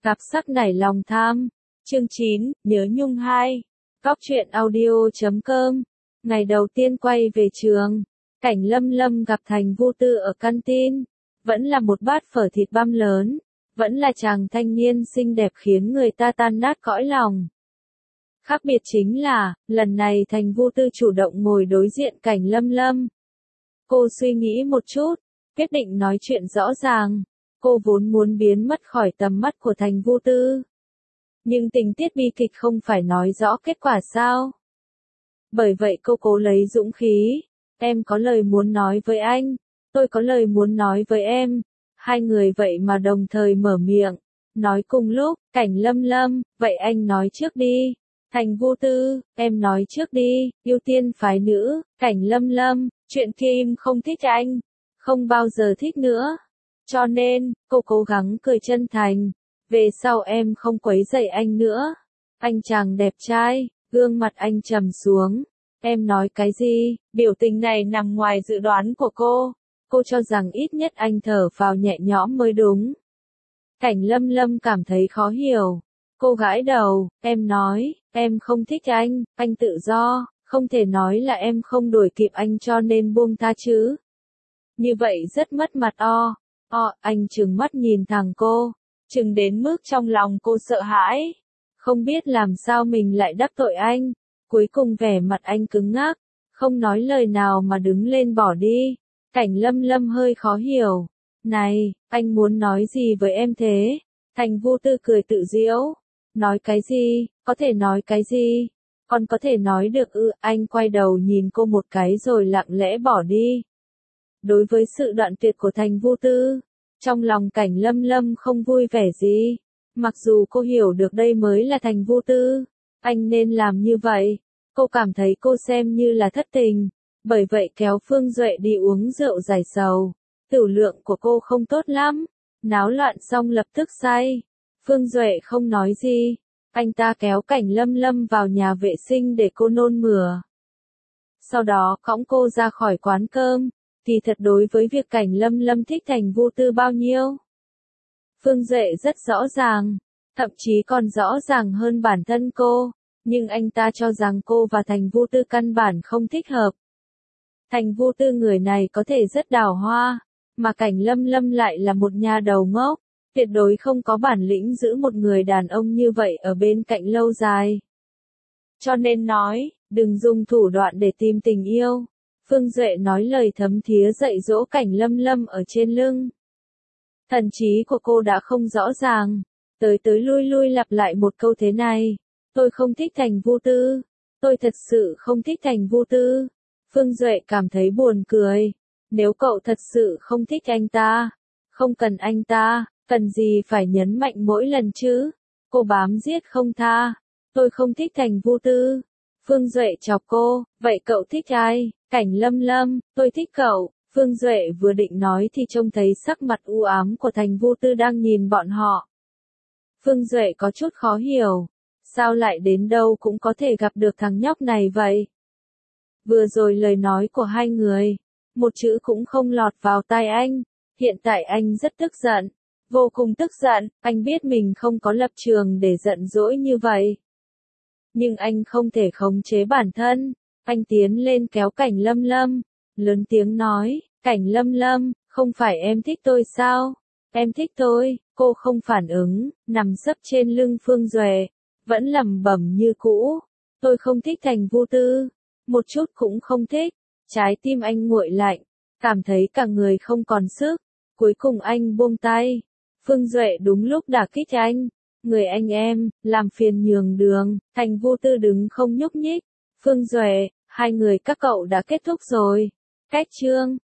Cặp sắc nảy lòng tham. Chương 9, Nhớ Nhung 2. Góc truyện audio.com. Ngày đầu tiên quay về trường, cảnh Lâm Lâm gặp Thành Vô Tư ở canteen. Vẫn là một bát phở thịt băm lớn. Vẫn là chàng thanh niên xinh đẹp khiến người ta tan nát cõi lòng. Khác biệt chính là, lần này Thành Vô Tư chủ động ngồi đối diện cảnh Lâm Lâm. Cô suy nghĩ một chút, quyết định nói chuyện rõ ràng. Cô vốn muốn biến mất khỏi tầm mắt của Thành Vô Tư. Nhưng tình tiết bi kịch không phải nói rõ kết quả sao? Bởi vậy cô cố lấy dũng khí. Em có lời muốn nói với anh, tôi có lời muốn nói với em. Hai người vậy mà đồng thời mở miệng, nói cùng lúc, cảnh Lâm Lâm, vậy anh nói trước đi. Thành Vô Tư, em nói trước đi, ưu tiên phái nữ, cảnh Lâm Lâm, chuyện kia em không thích anh, không bao giờ thích nữa. Cho nên, cô cố gắng cười chân thành, về sau em không quấy rầy anh nữa. Anh chàng đẹp trai, gương mặt anh trầm xuống. Em nói cái gì? Biểu tình này nằm ngoài dự đoán của cô. Cô cho rằng ít nhất anh thở phào nhẹ nhõm mới đúng. Cảnh Lâm Lâm cảm thấy khó hiểu. Cô gãi đầu, em nói, em không thích anh tự do, không thể nói là em không đuổi kịp anh cho nên buông tha chứ. Như vậy rất mất mặt anh trừng mắt nhìn thẳng cô, trừng đến mức trong lòng cô sợ hãi. Không biết làm sao mình lại đắc tội anh. Cuối cùng vẻ mặt anh cứng ngắc, không nói lời nào mà đứng lên bỏ đi. Cảnh Lâm Lâm hơi khó hiểu. Này, anh muốn nói gì với em thế? Thành Vô Tư cười tự giễu. Nói cái gì? Có thể nói cái gì? Còn có thể nói được ư? Anh quay đầu nhìn cô một cái rồi lặng lẽ bỏ đi. Đối với sự đoạn tuyệt của Thành Vô Tư, trong lòng cảnh Lâm Lâm không vui vẻ gì. Mặc dù cô hiểu được đây mới là Thành Vô Tư, anh nên làm như vậy. Cô cảm thấy cô xem như là thất tình, bởi vậy kéo Phương Duệ đi uống rượu giải sầu. Tửu lượng của cô không tốt lắm, náo loạn xong lập tức say. Phương Duệ không nói gì, anh ta kéo cảnh Lâm Lâm vào nhà vệ sinh để cô nôn mửa. Sau đó cõng cô ra khỏi quán cơm. Thì thật đối với việc cảnh Lâm Lâm thích Thành Vô Tư bao nhiêu, Phương Duệ rất rõ ràng, thậm chí còn rõ ràng hơn bản thân cô, nhưng anh ta cho rằng cô và Thành Vô Tư căn bản không thích hợp. Thành Vô Tư người này có thể rất đào hoa, mà cảnh Lâm Lâm lại là một nhà đầu ngốc, tuyệt đối không có bản lĩnh giữ một người đàn ông như vậy ở bên cạnh lâu dài. Cho nên nói, đừng dùng thủ đoạn để tìm tình yêu. Phương Duệ nói lời thấm thía dạy dỗ cảnh Lâm Lâm ở trên lưng. Thần trí của cô đã không rõ ràng, tới lui lui lặp lại một câu thế này. Tôi không thích Thành Vô Tư. Tôi thật sự không thích Thành Vô Tư. Phương Duệ cảm thấy buồn cười. Nếu cậu thật sự không thích anh ta, không cần anh ta, cần gì phải nhấn mạnh mỗi lần chứ? Cô bám giết không tha. Tôi không thích Thành Vô Tư. Phương Duệ chọc cô, vậy cậu thích ai? Cảnh Lâm Lâm, tôi thích cậu. Phương Duệ vừa định nói thì trông thấy sắc mặt u ám của Thành Vô Tư đang nhìn bọn họ. Phương Duệ có chút khó hiểu. Sao lại đến đâu cũng có thể gặp được thằng nhóc này vậy? Vừa rồi lời nói của hai người, một chữ cũng không lọt vào tai anh. Hiện tại anh rất tức giận, vô cùng tức giận. Anh biết mình không có lập trường để giận dỗi như vậy. Nhưng anh không thể khống chế bản thân. Anh tiến lên kéo cảnh Lâm Lâm, lớn tiếng nói, cảnh Lâm Lâm, không phải em thích tôi sao? Em thích tôi. Cô không phản ứng, nằm sấp trên lưng Phương Duệ, vẫn lẩm bẩm như cũ. Tôi không thích Thành Vô Tư, một chút cũng không thích. Trái tim anh nguội lạnh, cảm thấy cả người không còn sức. Cuối cùng anh buông tay. Phương Duệ đúng lúc đả kích anh. Người anh em, làm phiền nhường đường. Thành Vô Tư đứng không nhúc nhích. Phương Duệ, hai người các cậu đã kết thúc rồi. Cách chương